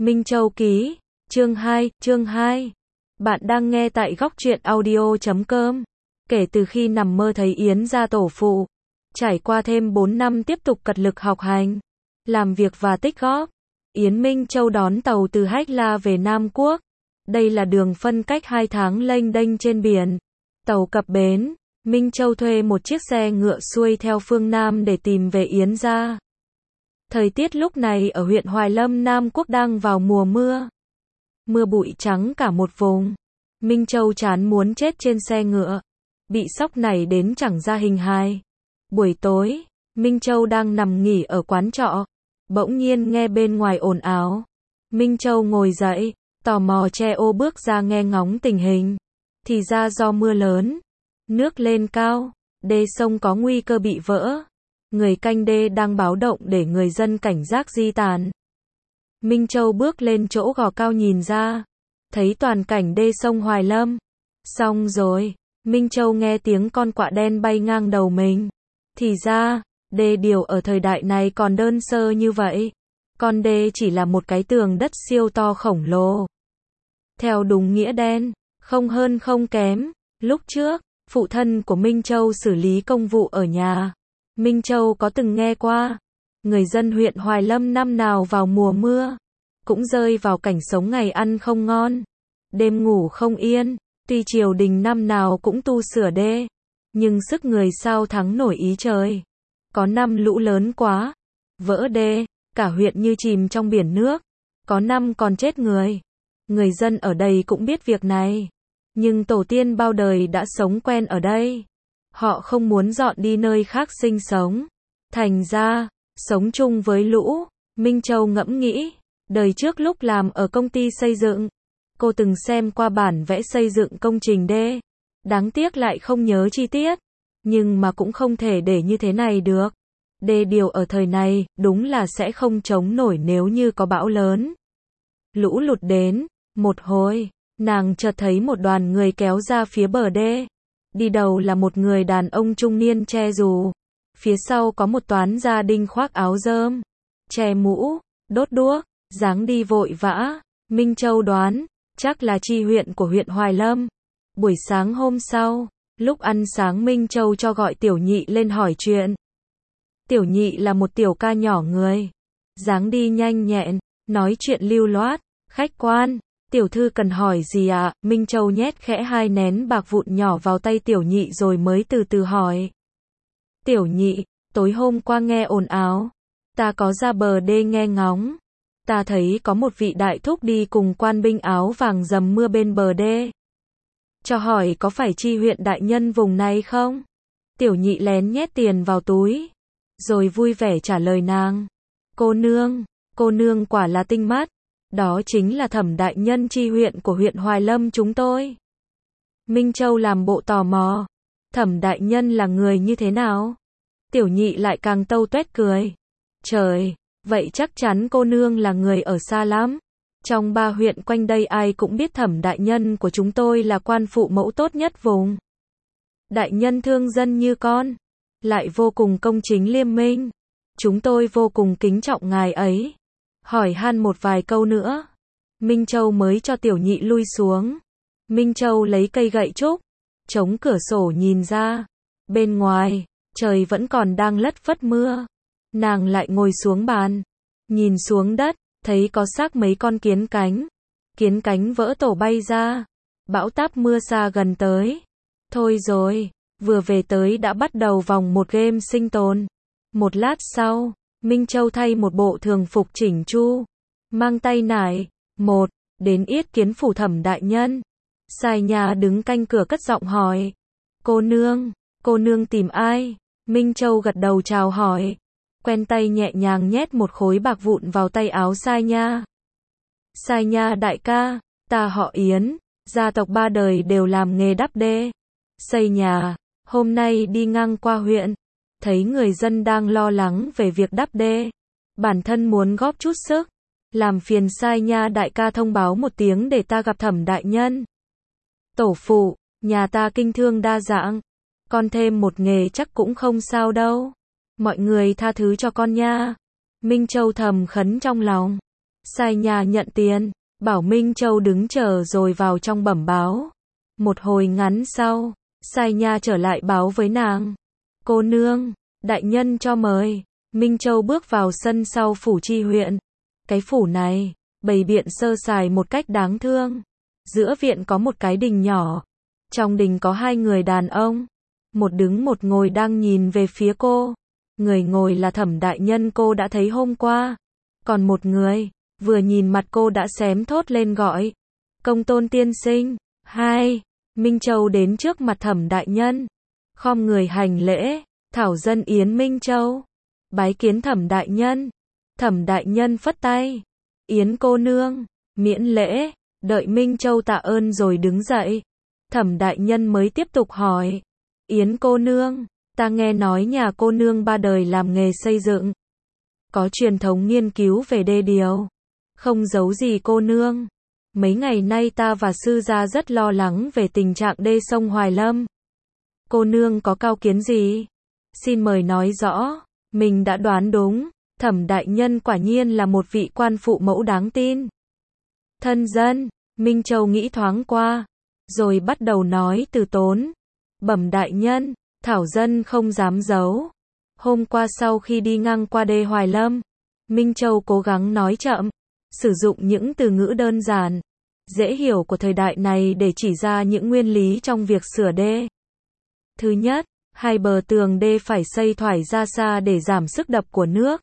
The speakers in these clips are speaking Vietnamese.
Minh Châu ký, chương 2. Bạn đang nghe tại góc truyện audio.com. Kể từ khi nằm mơ thấy Yến gia tổ phụ, trải qua thêm 4 năm tiếp tục cật lực học hành, làm việc và tích góp, Yến Minh Châu đón tàu từ Hách La về Nam Quốc. Đây là đường phân cách 2 tháng lênh đênh trên biển. Tàu cập bến, Minh Châu thuê một chiếc xe ngựa xuôi theo phương Nam để tìm về Yến gia. Thời tiết lúc này ở huyện Hoài Lâm Nam Quốc đang vào mùa mưa. Mưa bụi trắng cả một vùng. Minh Châu chán muốn chết trên xe ngựa. Bị sóc này đến chẳng ra hình hài. Buổi tối, Minh Châu đang nằm nghỉ ở quán trọ. Bỗng nhiên nghe bên ngoài ồn ào. Minh Châu ngồi dậy, tò mò che ô bước ra nghe ngóng tình hình. Thì ra do mưa lớn, nước lên cao, đê sông có nguy cơ bị vỡ. Người canh đê đang báo động để người dân cảnh giác di tản. Minh Châu bước lên chỗ gò cao nhìn ra, thấy toàn cảnh đê sông Hoài Lâm. Xong rồi, Minh Châu nghe tiếng con quạ đen bay ngang đầu mình. Thì ra, đê điều ở thời đại này còn đơn sơ như vậy. Con đê chỉ là một cái tường đất siêu to khổng lồ. Theo đúng nghĩa đen, không hơn không kém. Lúc trước, phụ thân của Minh Châu xử lý công vụ ở nhà. Minh Châu có từng nghe qua, người dân huyện Hoài Lâm năm nào vào mùa mưa, cũng rơi vào cảnh sống ngày ăn không ngon, đêm ngủ không yên. Tuy triều đình năm nào cũng tu sửa đê, nhưng sức người sao thắng nổi ý trời. Có năm lũ lớn quá, vỡ đê, cả huyện như chìm trong biển nước. Có năm còn chết người. Người dân ở đây cũng biết việc này, nhưng tổ tiên bao đời đã sống quen ở đây. Họ không muốn dọn đi nơi khác sinh sống. Thành ra, sống chung với lũ. Minh Châu ngẫm nghĩ, đời trước lúc làm ở công ty xây dựng, cô từng xem qua bản vẽ xây dựng công trình đê. Đáng tiếc lại không nhớ chi tiết. Nhưng mà cũng không thể để như thế này được. Đê điều ở thời này, đúng là sẽ không chống nổi nếu như có bão lớn. Lũ lụt đến, một hồi, nàng chợt thấy một đoàn người kéo ra phía bờ đê. Đi đầu là một người đàn ông trung niên che dù. Phía sau có một toán gia đình khoác áo rơm, che mũ, đốt đuốc, dáng đi vội vã. Minh Châu đoán, chắc là chi huyện của huyện Hoài Lâm. Buổi sáng hôm sau, lúc ăn sáng Minh Châu cho gọi Tiểu Nhị lên hỏi chuyện. Tiểu Nhị là một tiểu ca nhỏ người, dáng đi nhanh nhẹn, nói chuyện lưu loát, khách quan. Tiểu thư cần hỏi gì ạ? Minh Châu nhét khẽ 2 nén bạc vụn nhỏ vào tay Tiểu Nhị rồi mới từ từ hỏi. Tiểu Nhị, tối hôm qua nghe ồn ào, ta có ra bờ đê nghe ngóng. Ta thấy có một vị đại thúc đi cùng quan binh áo vàng dầm mưa bên bờ đê. Cho hỏi có phải chi huyện đại nhân vùng này không? Tiểu Nhị lén nhét tiền vào túi, rồi vui vẻ trả lời nàng. Cô nương quả là tinh mắt. Đó chính là Thẩm đại nhân chi huyện của huyện Hoài Lâm chúng tôi. Minh Châu làm bộ tò mò. Thẩm đại nhân là người như thế nào? Tiểu Nhị lại càng tâu tuét cười. Trời, vậy chắc chắn cô nương là người ở xa lắm. Trong 3 huyện quanh đây ai cũng biết Thẩm đại nhân của chúng tôi là quan phụ mẫu tốt nhất vùng. Đại nhân thương dân như con, lại vô cùng công chính liêm minh. Chúng tôi vô cùng kính trọng ngài ấy. Hỏi han một vài câu nữa, Minh Châu mới cho Tiểu Nhị lui xuống. Minh Châu lấy cây gậy trúc, chống cửa sổ nhìn ra. Bên ngoài, trời vẫn còn đang lất phất mưa. Nàng lại ngồi xuống bàn, nhìn xuống đất, thấy có xác mấy con kiến cánh. Kiến cánh vỡ tổ bay ra. Bão táp mưa xa gần tới. Thôi rồi, vừa về tới đã bắt đầu vòng một game sinh tồn. Một lát sau, Minh Châu thay một bộ thường phục chỉnh chu, mang tay nải, đến yết kiến phủ Thẩm đại nhân. Sai nhà đứng canh cửa cất giọng hỏi. Cô nương tìm ai? Minh Châu gật đầu chào hỏi, quen tay nhẹ nhàng nhét một khối bạc vụn vào tay áo Sai nha. Sai nha đại ca, ta họ Yến, gia tộc 3 đời đều làm nghề đắp đê, xây nhà, hôm nay đi ngang qua huyện. Thấy người dân đang lo lắng về việc đắp đê, bản thân muốn góp chút sức, làm phiền Sai nha đại ca thông báo một tiếng để ta gặp Thẩm đại nhân. Tổ phụ, nhà ta kinh thương đa dạng, con thêm một nghề chắc cũng không sao đâu. Mọi người tha thứ cho con nha. Minh Châu thầm khấn trong lòng. Sai nhà nhận tiền, bảo Minh Châu đứng chờ rồi vào trong bẩm báo. Một hồi ngắn sau, Sai nha trở lại báo với nàng. Cô nương, đại nhân cho mời. Minh Châu bước vào sân sau phủ chi huyện. Cái phủ này, bày biện sơ sài một cách đáng thương. Giữa viện có một cái đình nhỏ. Trong đình có hai người đàn ông. Một đứng một ngồi đang nhìn về phía cô. Người ngồi là Thẩm đại nhân cô đã thấy hôm qua. Còn một người, vừa nhìn mặt cô đã xém thốt lên gọi. Công tôn tiên sinh. Hai. Minh Châu đến trước mặt Thẩm đại nhân. Khom người hành lễ. Thảo dân Yến Minh Châu. Bái kiến Thẩm đại nhân. Thẩm đại nhân phất tay. Yến cô nương. Miễn lễ. Đợi Minh Châu tạ ơn rồi đứng dậy. Thẩm đại nhân mới tiếp tục hỏi. Yến cô nương, ta nghe nói nhà cô nương ba đời làm nghề xây dựng. Có truyền thống nghiên cứu về đê điều. Không giấu gì cô nương. Mấy ngày nay ta và sư gia rất lo lắng về tình trạng đê sông Hoài Lâm. Cô nương có cao kiến gì? Xin mời nói rõ. Mình đã đoán đúng. Thẩm đại nhân quả nhiên là một vị quan phụ mẫu đáng tin. Thân dân, Minh Châu nghĩ thoáng qua. Rồi bắt đầu nói từ tốn. Bẩm đại nhân, Thảo dân không dám giấu. Hôm qua sau khi đi ngang qua đê Hoài Lâm, Minh Châu cố gắng nói chậm, sử dụng những từ ngữ đơn giản, dễ hiểu của thời đại này để chỉ ra những nguyên lý trong việc sửa đê. Thứ nhất, hai bờ tường đê phải xây thoải ra xa để giảm sức đập của nước.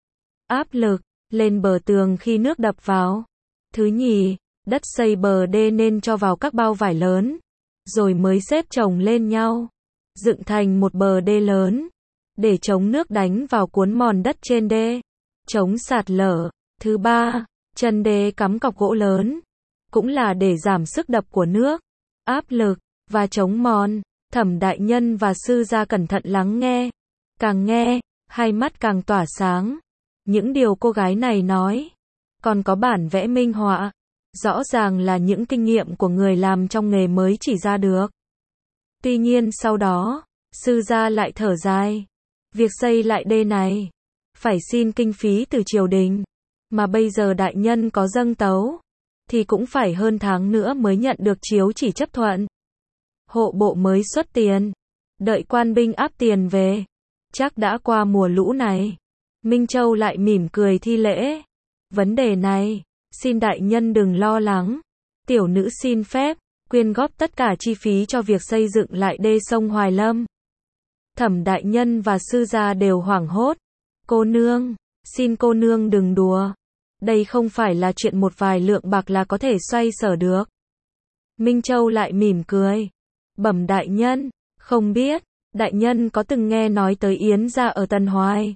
Áp lực lên bờ tường khi nước đập vào. Thứ nhì, đất xây bờ đê nên cho vào các bao vải lớn, rồi mới xếp chồng lên nhau, dựng thành một bờ đê lớn, để chống nước đánh vào cuốn mòn đất trên đê, chống sạt lở. Thứ ba, chân đê cắm cọc gỗ lớn, cũng là để giảm sức đập của nước, áp lực, và chống mòn. Thẩm đại nhân và sư gia cẩn thận lắng nghe. Càng nghe, hai mắt càng tỏa sáng. Những điều cô gái này nói, còn có bản vẽ minh họa. Rõ ràng là những kinh nghiệm của người làm trong nghề mới chỉ ra được. Tuy nhiên sau đó, sư gia lại thở dài. Việc xây lại đê này, phải xin kinh phí từ triều đình. Mà bây giờ đại nhân có dâng tấu, thì cũng phải hơn tháng nữa mới nhận được chiếu chỉ chấp thuận. Hộ bộ mới xuất tiền, đợi quan binh áp tiền về. Chắc đã qua mùa lũ này. Minh Châu lại mỉm cười thi lễ. Vấn đề này, xin đại nhân đừng lo lắng. Tiểu nữ xin phép quyên góp tất cả chi phí cho việc xây dựng lại đê sông Hoài Lâm. Thẩm đại nhân và sư gia đều hoảng hốt. Cô nương, xin cô nương đừng đùa. Đây không phải là chuyện một vài lượng bạc là có thể xoay sở được. Minh Châu lại mỉm cười. Bẩm đại nhân, không biết, đại nhân có từng nghe nói tới Yến gia ở Tân Hoài?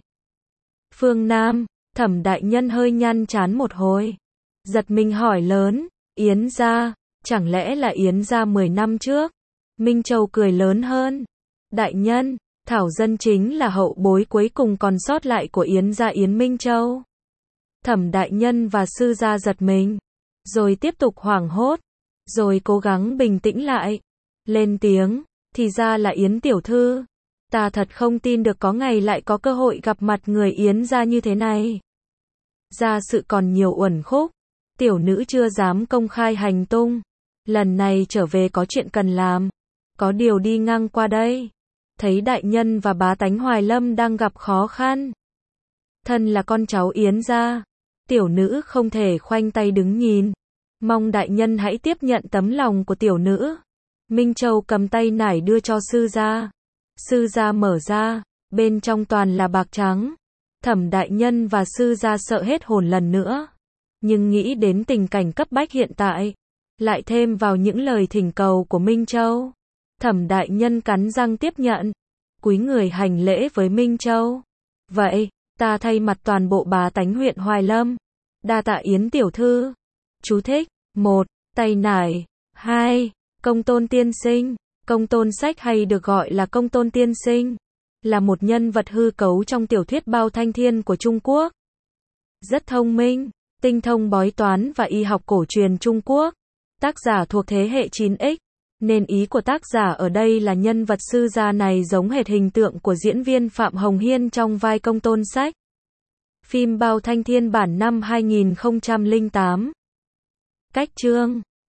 Phương Nam, Thẩm đại nhân hơi nhăn trán một hồi. Giật mình hỏi lớn, Yến gia, chẳng lẽ là Yến gia 10 năm trước? Minh Châu cười lớn hơn. Đại nhân, Thảo dân chính là hậu bối cuối cùng còn sót lại của Yến gia Yến Minh Châu. Thẩm đại nhân và sư gia giật mình, rồi tiếp tục hoảng hốt, rồi cố gắng bình tĩnh lại. Lên tiếng, thì ra là Yến tiểu thư. Ta thật không tin được có ngày lại có cơ hội gặp mặt người Yến gia như thế này. Gia sự còn nhiều uẩn khúc, tiểu nữ chưa dám công khai hành tung. Lần này trở về có chuyện cần làm, có điều đi ngang qua đây, thấy đại nhân và bá tánh Hoài Lâm đang gặp khó khăn. Thân là con cháu Yến gia, tiểu nữ không thể khoanh tay đứng nhìn. Mong đại nhân hãy tiếp nhận tấm lòng của tiểu nữ. Minh Châu cầm tay nải đưa cho sư gia. Sư gia mở ra, bên trong toàn là bạc trắng. Thẩm đại nhân và sư gia sợ hết hồn lần nữa. Nhưng nghĩ đến tình cảnh cấp bách hiện tại, lại thêm vào những lời thỉnh cầu của Minh Châu. Thẩm đại nhân cắn răng tiếp nhận, cúi người hành lễ với Minh Châu. Vậy, ta thay mặt toàn bộ bá tánh huyện Hoài Lâm, đa tạ Yến tiểu thư. Chú thích: 1. Tay nải. 2. Công tôn tiên sinh. Công tôn sách hay được gọi là Công tôn tiên sinh, là một nhân vật hư cấu trong tiểu thuyết Bao Thanh Thiên của Trung Quốc. Rất thông minh, tinh thông bói toán và y học cổ truyền Trung Quốc. Tác giả thuộc thế hệ 9X, nên ý của tác giả ở đây là nhân vật sư gia này giống hệt hình tượng của diễn viên Phạm Hồng Hiên trong vai Công tôn sách. Phim Bao Thanh Thiên bản năm 2008. Cách chương